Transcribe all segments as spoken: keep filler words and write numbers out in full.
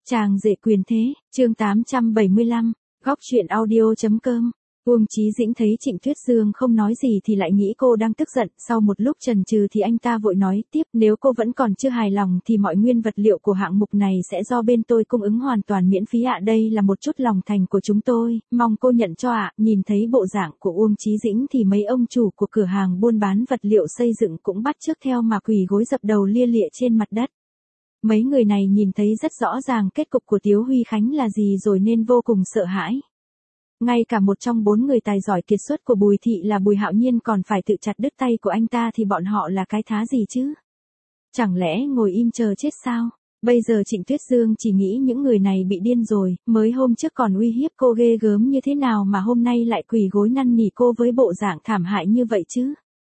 Chàng rể quyền thế, chương tám trăm bảy mươi lăm, góc truyện audio.com. Uông Chí Dĩnh thấy Trịnh Tuyết Dương không nói gì thì lại nghĩ cô đang tức giận, sau một lúc chần chừ thì anh ta vội nói tiếp, nếu cô vẫn còn chưa hài lòng thì mọi nguyên vật liệu của hạng mục này sẽ do bên tôi cung ứng hoàn toàn miễn phí ạ, đây là một chút lòng thành của chúng tôi, mong cô nhận cho ạ. Nhìn thấy bộ dạng của Uông Chí Dĩnh thì mấy ông chủ của cửa hàng buôn bán vật liệu xây dựng cũng bắt chước theo mà quỳ gối dập đầu lia lịa trên mặt đất. Mấy người này nhìn thấy rất rõ ràng kết cục của Tiếu Huy Khánh là gì rồi nên vô cùng sợ hãi. Ngay cả một trong bốn người tài giỏi kiệt xuất của Bùi Thị là Bùi Hạo Nhiên còn phải tự chặt đứt tay của anh ta thì bọn họ là cái thá gì chứ? Chẳng lẽ ngồi im chờ chết sao? Bây giờ Trịnh Tuyết Dương chỉ nghĩ những người này bị điên rồi, mới hôm trước còn uy hiếp cô ghê gớm như thế nào mà hôm nay lại quỳ gối năn nỉ cô với bộ dạng thảm hại như vậy chứ?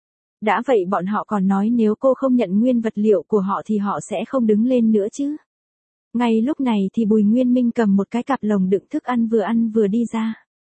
Đã vậy bọn họ còn nói nếu cô không nhận nguyên vật liệu của họ thì họ sẽ không đứng lên nữa chứ. Ngay lúc này thì Bùi Nguyên Minh cầm một cái cặp lồng đựng thức ăn vừa ăn vừa đi ra.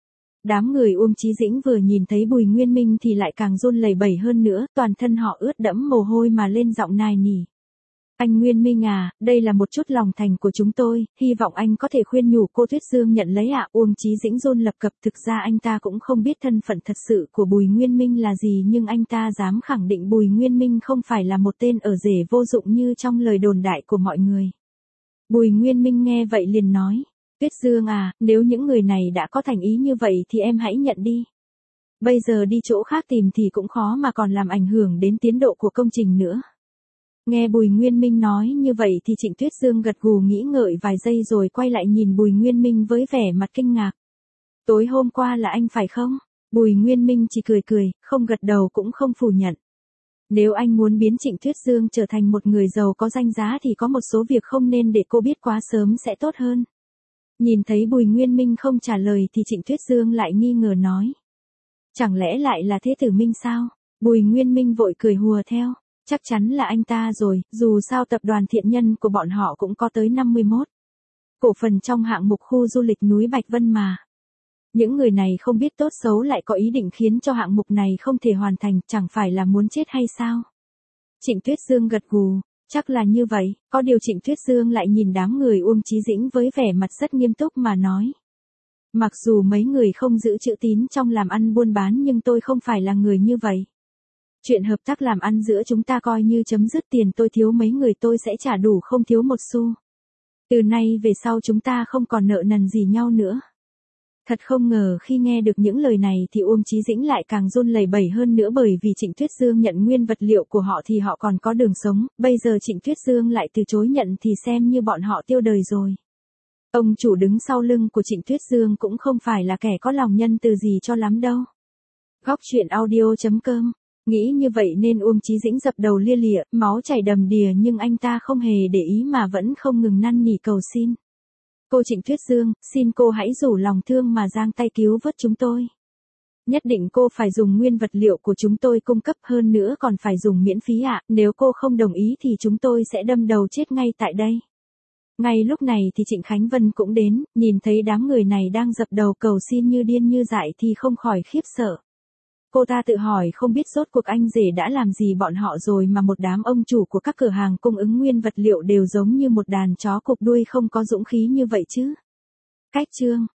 Đám người Uông Chí Dĩnh vừa nhìn thấy Bùi Nguyên Minh thì lại càng run lẩy bẩy hơn nữa, toàn thân họ ướt đẫm mồ hôi mà lên giọng nài nỉ. Anh Nguyên Minh à, đây là một chút lòng thành của chúng tôi, hy vọng anh có thể khuyên nhủ cô Tuyết Dương nhận lấy ạ. Uông Chí Dĩnh run lập cập, thực ra anh ta cũng không biết thân phận thật sự của Bùi Nguyên Minh là gì nhưng anh ta dám khẳng định Bùi Nguyên Minh không phải là một tên ở rể vô dụng như trong lời đồn đại của mọi người. Bùi Nguyên Minh nghe vậy liền nói, Tuyết Dương à, nếu những người này đã có thành ý như vậy thì em hãy nhận đi. Bây giờ đi chỗ khác tìm thì cũng khó mà còn làm ảnh hưởng đến tiến độ của công trình nữa. Nghe Bùi Nguyên Minh nói như vậy thì Trịnh Tuyết Dương gật gù nghĩ ngợi vài giây rồi quay lại nhìn Bùi Nguyên Minh với vẻ mặt kinh ngạc. Tối hôm qua là anh phải không? Bùi Nguyên Minh chỉ cười cười, không gật đầu cũng không phủ nhận. Nếu anh muốn biến Trịnh Tuyết Dương trở thành một người giàu có danh giá thì có một số việc không nên để cô biết quá sớm sẽ tốt hơn. Nhìn thấy Bùi Nguyên Minh không trả lời thì Trịnh Tuyết Dương lại nghi ngờ nói. Chẳng lẽ lại là Thế Tử Minh sao? Bùi Nguyên Minh vội cười hùa theo. Chắc chắn là anh ta rồi, dù sao tập đoàn thiện nhân của bọn họ cũng có tới năm mươi mốt cổ phần trong hạng mục khu du lịch núi Bạch Vân mà. Những người này không biết tốt xấu lại có ý định khiến cho hạng mục này không thể hoàn thành, chẳng phải là muốn chết hay sao? Trịnh Tuyết Dương gật gù, chắc là như vậy, có điều Trịnh Tuyết Dương lại nhìn đám người Uông Chí Dĩnh với vẻ mặt rất nghiêm túc mà nói. Mặc dù mấy người không giữ chữ tín trong làm ăn buôn bán nhưng tôi không phải là người như vậy. Chuyện hợp tác làm ăn giữa chúng ta coi như chấm dứt, tiền tôi thiếu mấy người tôi sẽ trả đủ không thiếu một xu. Từ nay về sau chúng ta không còn nợ nần gì nhau nữa. Thật không ngờ khi nghe được những lời này thì Uông Chí Dĩnh lại càng run lẩy bẩy hơn nữa bởi vì Trịnh Tuyết Dương nhận nguyên vật liệu của họ thì họ còn có đường sống, bây giờ Trịnh Tuyết Dương lại từ chối nhận thì xem như bọn họ tiêu đời rồi. Ông chủ đứng sau lưng của Trịnh Tuyết Dương cũng không phải là kẻ có lòng nhân từ gì cho lắm đâu. Góc truyện audio.com. Nghĩ như vậy nên Uông Chí Dĩnh dập đầu lia lịa, máu chảy đầm đìa nhưng anh ta không hề để ý mà vẫn không ngừng năn nỉ cầu xin. Cô Trịnh Tuyết Dương, xin cô hãy rủ lòng thương mà giang tay cứu vớt chúng tôi. Nhất định cô phải dùng nguyên vật liệu của chúng tôi cung cấp, hơn nữa còn phải dùng miễn phí ạ, nếu cô không đồng ý thì chúng tôi sẽ đâm đầu chết ngay tại đây. Ngay lúc này thì Trịnh Khánh Vân cũng đến, nhìn thấy đám người này đang dập đầu cầu xin như điên như dại thì không khỏi khiếp sợ. Cô ta tự hỏi không biết rốt cuộc anh rể đã làm gì bọn họ rồi mà một đám ông chủ của các cửa hàng cung ứng nguyên vật liệu đều giống như một đàn chó cụp đuôi không có dũng khí như vậy chứ. Cách chương